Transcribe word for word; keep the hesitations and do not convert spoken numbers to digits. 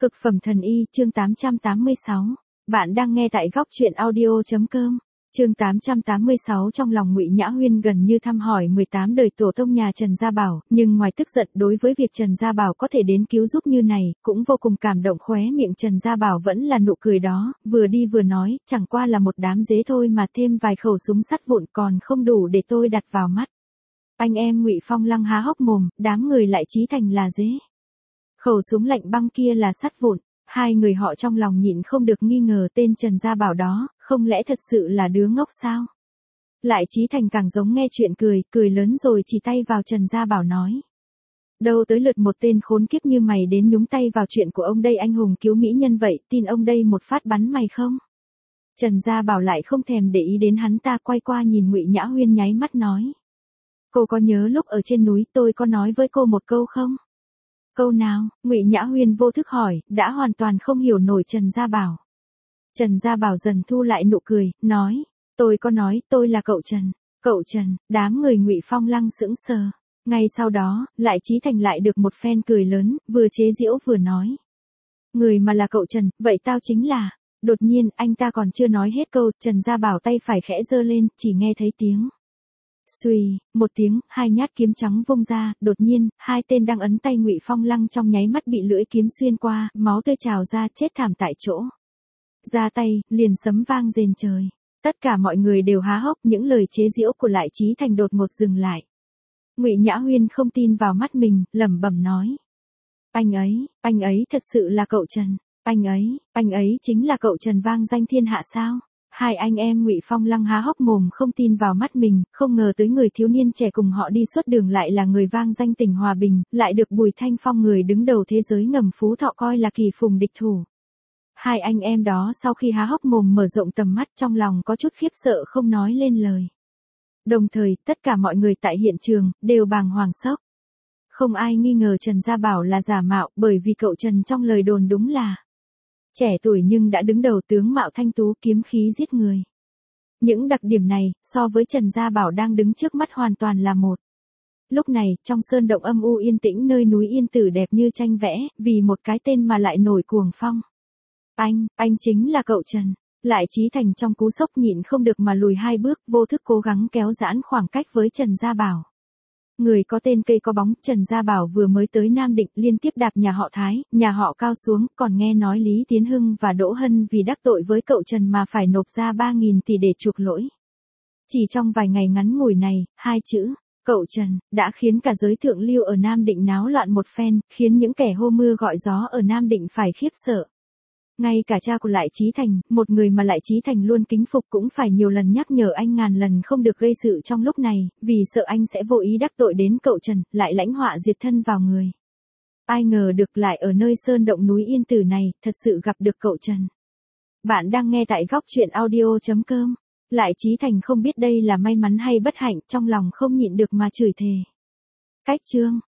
Cực phẩm thần y, chương tám trăm tám mươi sáu. Bạn đang nghe tại góc truyện audio.com. Chương tám trăm tám mươi sáu. Trong lòng Ngụy Nhã Huyên gần như thăm hỏi mười tám đời tổ tông nhà Trần Gia Bảo, nhưng ngoài tức giận đối với việc Trần Gia Bảo có thể đến cứu giúp như này, cũng vô cùng cảm động. Khóe miệng Trần Gia Bảo vẫn là nụ cười đó, vừa đi vừa nói, chẳng qua là một đám dế thôi mà thêm vài khẩu súng sắt vụn còn không đủ để tôi đặt vào mắt. Anh em Ngụy Phong Lăng há hốc mồm, đám người lại chí thành là dế. Khẩu súng lạnh băng kia là sắt vụn, hai người họ trong lòng nhịn không được nghi ngờ tên Trần Gia Bảo đó, không lẽ thật sự là đứa ngốc sao? Lại Chí Thành càng giống nghe chuyện cười, cười lớn rồi chỉ tay vào Trần Gia Bảo nói. Đâu tới lượt một tên khốn kiếp như mày đến nhúng tay vào chuyện của ông đây, anh hùng cứu mỹ nhân vậy, tin ông đây một phát bắn mày không? Trần Gia Bảo lại không thèm để ý đến hắn ta, quay qua nhìn Ngụy Nhã Huyên nháy mắt nói. Cô có nhớ lúc ở trên núi tôi có nói với cô một câu không? Câu nào? Ngụy Nhã Huyên vô thức hỏi, đã hoàn toàn không hiểu nổi Trần Gia Bảo. Trần Gia Bảo dần thu lại nụ cười, nói, tôi có nói tôi là cậu Trần. Cậu Trần, đám người Ngụy Phong Lăng sững sờ. Ngay sau đó, lại Chí Thành lại được một phen cười lớn, vừa chế giễu vừa nói. Người mà là cậu Trần, vậy tao chính là. Đột nhiên, anh ta còn chưa nói hết câu, Trần Gia Bảo tay phải khẽ giơ lên, chỉ nghe thấy tiếng. Xuy, một tiếng, hai nhát kiếm trắng vung ra, đột nhiên, hai tên đang ấn tay Ngụy Phong Lăng trong nháy mắt bị lưỡi kiếm xuyên qua, máu tươi trào ra, chết thảm tại chỗ. Ra tay, liền sấm vang rền trời. Tất cả mọi người đều há hốc, những lời chế giễu của Lại Chí Thành đột ngột dừng lại. Ngụy Nhã Huyên không tin vào mắt mình, lẩm bẩm nói. Anh ấy, anh ấy thật sự là cậu Trần. Anh ấy, anh ấy chính là cậu Trần vang danh thiên hạ sao? Hai anh em Ngụy Phong Lăng há hốc mồm không tin vào mắt mình, không ngờ tới người thiếu niên trẻ cùng họ đi suốt đường lại là người vang danh tỉnh Hòa Bình, lại được Bùi Thanh Phong người đứng đầu thế giới ngầm Phú Thọ coi là kỳ phùng địch thủ. Hai anh em đó sau khi há hốc mồm mở rộng tầm mắt, trong lòng có chút khiếp sợ không nói lên lời. Đồng thời, tất cả mọi người tại hiện trường, đều bàng hoàng sốc. Không ai nghi ngờ Trần Gia Bảo là giả mạo, bởi vì cậu Trần trong lời đồn đúng là trẻ tuổi nhưng đã đứng đầu, tướng mạo thanh tú, kiếm khí giết người. Những đặc điểm này, so với Trần Gia Bảo đang đứng trước mắt hoàn toàn là một. Lúc này, trong sơn động âm u yên tĩnh nơi núi Yên Tử đẹp như tranh vẽ, vì một cái tên mà lại nổi cuồng phong. Anh, anh chính là cậu Trần. Lại Chí Thành trong cú sốc nhịn không được mà lùi hai bước, vô thức cố gắng kéo giãn khoảng cách với Trần Gia Bảo. Người có tên cây có bóng, Trần Gia Bảo vừa mới tới Nam Định liên tiếp đạp nhà họ Thái, nhà họ Cao xuống, còn nghe nói Lý Tiến Hưng và Đỗ Hân vì đắc tội với cậu Trần mà phải nộp ra ba nghìn tỷ để chuộc lỗi. Chỉ trong vài ngày ngắn ngủi này, hai chữ, cậu Trần, đã khiến cả giới thượng lưu ở Nam Định náo loạn một phen, khiến những kẻ hô mưa gọi gió ở Nam Định phải khiếp sợ. Ngay cả cha của Lại Chí Thành, một người mà Lại Chí Thành luôn kính phục cũng phải nhiều lần nhắc nhở anh ngàn lần không được gây sự trong lúc này, vì sợ anh sẽ vô ý đắc tội đến cậu Trần, lại lãnh họa diệt thân vào người. Ai ngờ được lại ở nơi sơn động núi Yên Tử này, thật sự gặp được cậu Trần. Bạn đang nghe tại góc truyện audio.com. Lại Chí Thành không biết đây là may mắn hay bất hạnh, trong lòng không nhịn được mà chửi thề. Cách chương.